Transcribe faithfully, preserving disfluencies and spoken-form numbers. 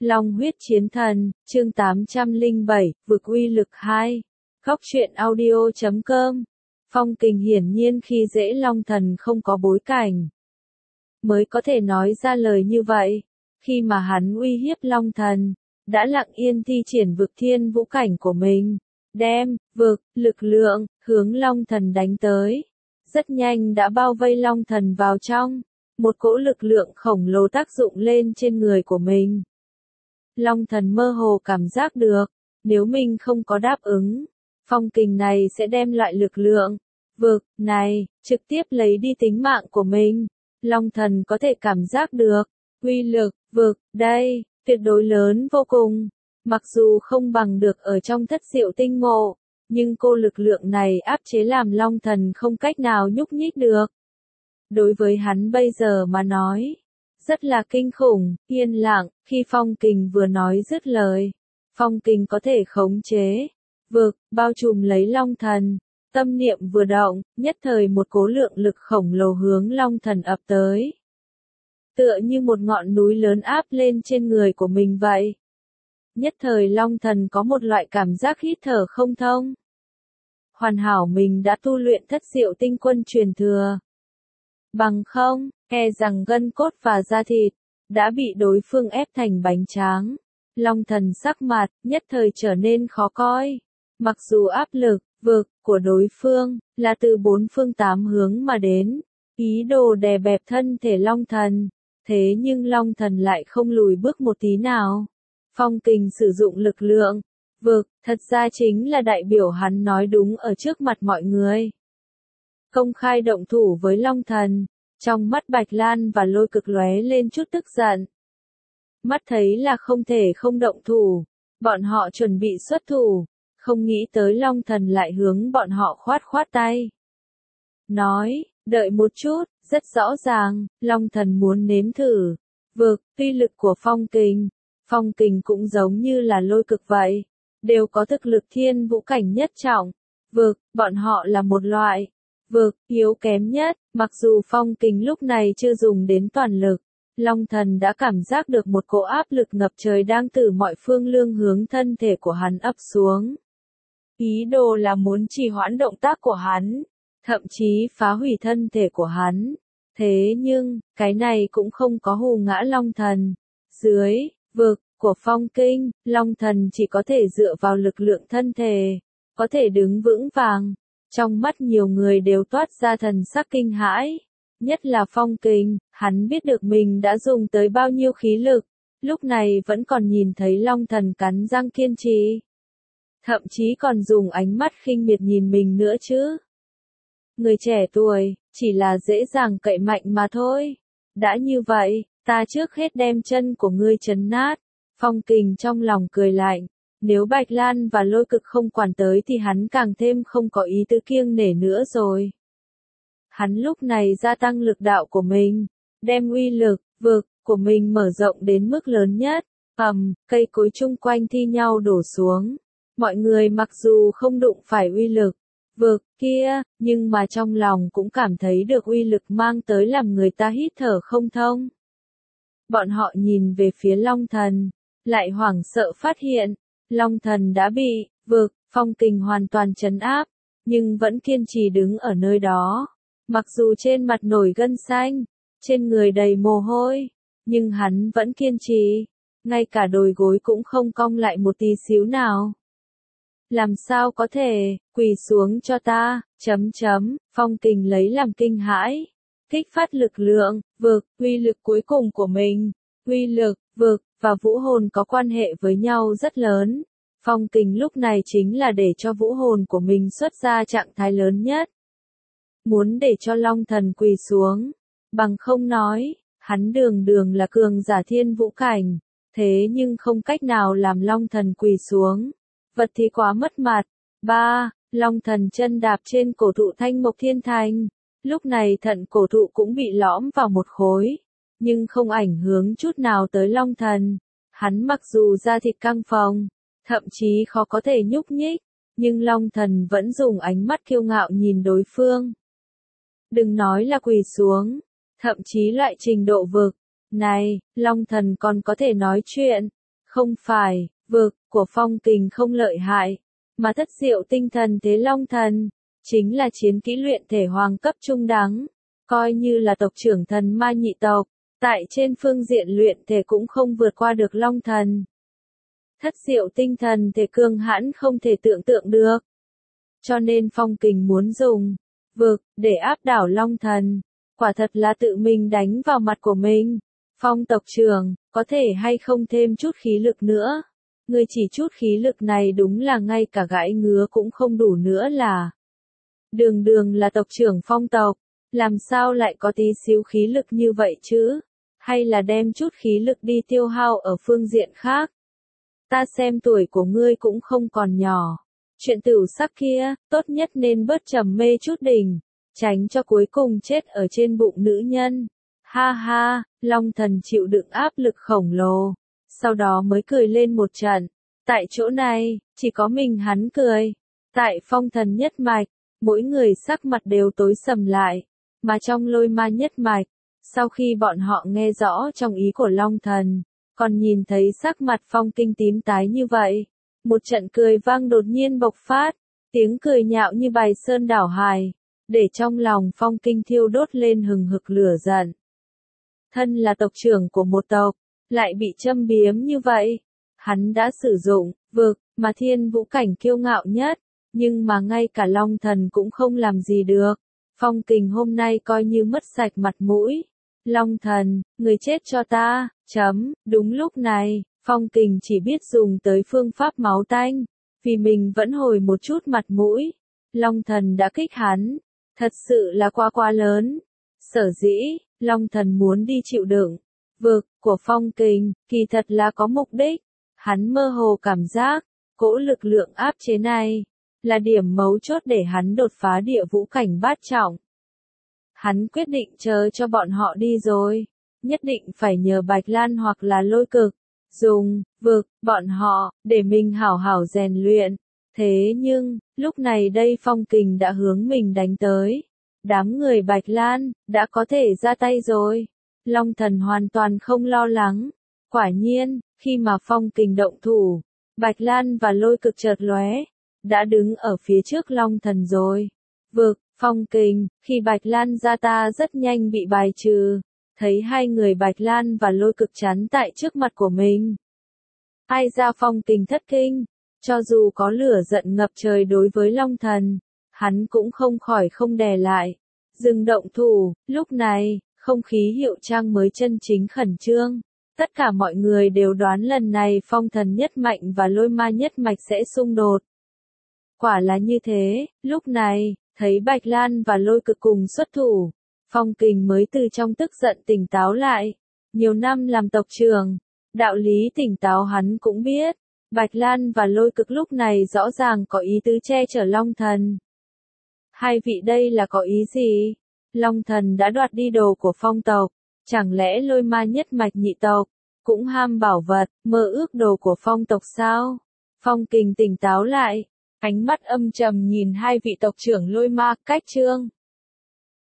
Long huyết chiến thần, chương tám trăm lẻ bảy, vực uy lực hai. Góc truyện audio chấm com. Phong Kình hiển nhiên khi dễ Long Thần không có bối cảnh, mới có thể nói ra lời như vậy. Khi mà hắn uy hiếp Long Thần, đã lặng yên thi triển vực thiên vũ cảnh của mình, đem vực lực lượng hướng Long Thần đánh tới. Rất nhanh đã bao vây Long Thần vào trong, một cỗ lực lượng khổng lồ tác dụng lên trên người của mình. Long Thần mơ hồ cảm giác được, nếu mình không có đáp ứng, Phong Kình này sẽ đem loại lực lượng vực này trực tiếp lấy đi tính mạng của mình. Long Thần có thể cảm giác được, uy lực vực đây tuyệt đối lớn vô cùng, mặc dù không bằng được ở trong thất diệu tinh mộ, nhưng cô lực lượng này áp chế làm Long Thần không cách nào nhúc nhích được. Đối với hắn bây giờ mà nói, rất là kinh khủng. Yên lặng, khi Phong Kình vừa nói dứt lời, Phong Kình có thể khống chế vực bao trùm lấy Long Thần. Tâm niệm vừa động, nhất thời một cỗ lượng lực khổng lồ hướng Long Thần ập tới, tựa như một ngọn núi lớn áp lên trên người của mình vậy. Nhất thời Long Thần có một loại cảm giác hít thở không thông. Hoàn hảo mình đã tu luyện thất diệu tinh quân truyền thừa, bằng không, e rằng gân cốt và da thịt đã bị đối phương ép thành bánh tráng. Long Thần sắc mặt nhất thời trở nên khó coi. Mặc dù áp lực vực của đối phương là từ bốn phương tám hướng mà đến, ý đồ đè bẹp thân thể Long Thần, thế nhưng Long Thần lại không lùi bước một tí nào. Phong Kình sử dụng lực lượng vực, thật ra chính là đại biểu hắn nói đúng ở trước mặt mọi người. Công khai động thủ với Long Thần. Trong mắt Bạch Lan và Lôi Cực lóe lên chút tức giận. Mắt thấy là không thể không động thủ, bọn họ chuẩn bị xuất thủ, không nghĩ tới Long Thần lại hướng bọn họ khoát khoát tay. Nói, đợi một chút, rất rõ ràng, Long Thần muốn nếm thử vực uy lực của Phong Kình. Phong Kình cũng giống như là Lôi Cực vậy, đều có thực lực thiên vũ cảnh nhất trọng. Vực, bọn họ là một loại vực yếu kém nhất. Mặc dù Phong Kình lúc này chưa dùng đến toàn lực, Long Thần đã cảm giác được một cỗ áp lực ngập trời đang từ mọi phương lương hướng thân thể của hắn ập xuống. Ý đồ là muốn trì hoãn động tác của hắn, thậm chí phá hủy thân thể của hắn. Thế nhưng, cái này cũng không có hù ngã Long Thần. Dưới vực của Phong Kình, Long Thần chỉ có thể dựa vào lực lượng thân thể, có thể đứng vững vàng. Trong mắt nhiều người đều toát ra thần sắc kinh hãi, nhất là Phong Kình. Hắn biết được mình đã dùng tới bao nhiêu khí lực, lúc này vẫn còn nhìn thấy Long Thần cắn răng kiên trì, thậm chí còn dùng ánh mắt khinh miệt nhìn mình nữa chứ. Người trẻ tuổi, chỉ là dễ dàng cậy mạnh mà thôi. Đã như vậy, ta trước hết đem chân của ngươi trấn nát. Phong Kình trong lòng cười lạnh. Nếu Bạch Lan và Lôi Cực không quản tới thì hắn càng thêm không có ý tứ kiêng nể nữa rồi. Hắn lúc này gia tăng lực đạo của mình, đem uy lực vực của mình mở rộng đến mức lớn nhất. Ầm, cây cối chung quanh thi nhau đổ xuống. Mọi người mặc dù không đụng phải uy lực vực kia, nhưng mà trong lòng cũng cảm thấy được uy lực mang tới làm người ta hít thở không thông. Bọn họ nhìn về phía Long Thần, lại hoảng sợ phát hiện Long Thần đã bị vực Phong Kình hoàn toàn trấn áp, nhưng vẫn kiên trì đứng ở nơi đó. Mặc dù trên mặt nổi gân xanh, trên người đầy mồ hôi, nhưng hắn vẫn kiên trì, ngay cả đồi gối cũng không cong lại một tí xíu nào. Làm sao có thể, quỳ xuống cho ta, chấm chấm, Phong Kình lấy làm kinh hãi, kích phát lực lượng vực, uy lực cuối cùng của mình. Uy lực vực và vũ hồn có quan hệ với nhau rất lớn. Phong Kình lúc này chính là để cho vũ hồn của mình xuất ra trạng thái lớn nhất. Muốn để cho Long Thần quỳ xuống, bằng không nói, hắn đường đường là cường giả thiên vũ cảnh, thế nhưng không cách nào làm Long Thần quỳ xuống. Vật thì quá mất mặt. Ba, Long Thần chân đạp trên cổ thụ Thanh Mộc Thiên Thành. Lúc này thận cổ thụ cũng bị lõm vào một khối, nhưng không ảnh hưởng chút nào tới Long Thần. Hắn mặc dù da thịt căng phồng, thậm chí khó có thể nhúc nhích, nhưng Long Thần vẫn dùng ánh mắt kiêu ngạo nhìn đối phương. Đừng nói là quỳ xuống, thậm chí loại trình độ vực này, Long Thần còn có thể nói chuyện. Không phải, vực của Phong Kình không lợi hại, mà thất diệu tinh thần thế long thần, chính là chiến kỹ luyện thể hoàng cấp trung đẳng, coi như là tộc trưởng thần ma nhị tộc, tại trên phương diện luyện thể cũng không vượt qua được long thần. Thất diệu tinh thần thể cương hãn không thể tưởng tượng được. Cho nên Phong Kình muốn dùng vực để áp đảo long thần, quả thật là tự mình đánh vào mặt của mình. Phong tộc trưởng, có thể hay không thêm chút khí lực nữa? Ngươi chỉ chút khí lực này đúng là ngay cả gãi ngứa cũng không đủ nữa là. Đường đường là tộc trưởng Phong tộc, làm sao lại có tí xíu khí lực như vậy chứ? Hay là đem chút khí lực đi tiêu hao ở phương diện khác? Ta xem tuổi của ngươi cũng không còn nhỏ. Chuyện tửu sắc kia, tốt nhất nên bớt trầm mê chút đỉnh, tránh cho cuối cùng chết ở trên bụng nữ nhân. Ha ha, Long thần chịu đựng áp lực khổng lồ, sau đó mới cười lên một trận. Tại chỗ này, chỉ có mình hắn cười. Tại Phong thần nhất mạch, mỗi người sắc mặt đều tối sầm lại, mà trong Lôi Ma nhất mạch, sau khi bọn họ nghe rõ trong ý của Long thần, còn nhìn thấy sắc mặt Phong Kinh tím tái như vậy, một trận cười vang đột nhiên bộc phát, tiếng cười nhạo như bài sơn đảo hải, để trong lòng Phong Kinh thiêu đốt lên hừng hực lửa giận. Thân là tộc trưởng của một tộc, lại bị châm biếm như vậy. Hắn đã sử dụng vực mà thiên vũ cảnh kiêu ngạo nhất, nhưng mà ngay cả Long thần cũng không làm gì được. Phong Kình hôm nay coi như mất sạch mặt mũi. Long thần, người chết cho ta, chấm, đúng lúc này, Phong Kình chỉ biết dùng tới phương pháp máu tanh, vì mình vẫn hồi một chút mặt mũi. Long thần đã kích hắn, thật sự là quá quá lớn. Sở dĩ, Long thần muốn đi chịu đựng vực của Phong Kình, kỳ thật là có mục đích. Hắn mơ hồ cảm giác, cỗ lực lượng áp chế này, là điểm mấu chốt để hắn đột phá địa vũ cảnh bát trọng. Hắn quyết định chờ cho bọn họ đi rồi, nhất định phải nhờ Bạch Lan hoặc là Lôi Cực, dùng vực bọn họ, để mình hảo hảo rèn luyện. Thế nhưng, lúc này đây Phong Kình đã hướng mình đánh tới. Đám người Bạch Lan, đã có thể ra tay rồi. Long thần hoàn toàn không lo lắng. Quả nhiên, khi mà Phong Kình động thủ, Bạch Lan và Lôi Cực chợt lóe, đã đứng ở phía trước Long thần rồi. Vực, Phong Kình, khi Bạch Lan ra ta rất nhanh bị bài trừ. Thấy hai người Bạch Lan và Lôi Cực chắn tại trước mặt của mình. Ai ra Phong Kình thất kinh, cho dù có lửa giận ngập trời đối với Long thần, hắn cũng không khỏi không đè lại. Dừng động thủ, lúc này, không khí hiệu trang mới chân chính khẩn trương. Tất cả mọi người đều đoán lần này Phong thần nhất mạnh và Lôi Ma nhất mạch sẽ xung đột. Quả là như thế, lúc này, thấy Bạch Lan và Lôi Cực cùng xuất thủ, Phong Kình mới từ trong tức giận tỉnh táo lại. Nhiều năm làm tộc trưởng, đạo lý tỉnh táo hắn cũng biết. Bạch Lan và Lôi Cực lúc này rõ ràng có ý tứ che chở Long thần. Hai vị đây là có ý gì? Long thần đã đoạt đi đồ của Phong tộc, chẳng lẽ Lôi Ma nhất mạch nhị tộc cũng ham bảo vật, mơ ước đồ của Phong tộc sao? Phong Kình tỉnh táo lại, ánh mắt âm trầm nhìn hai vị tộc trưởng Lôi Ma, Cách Trương.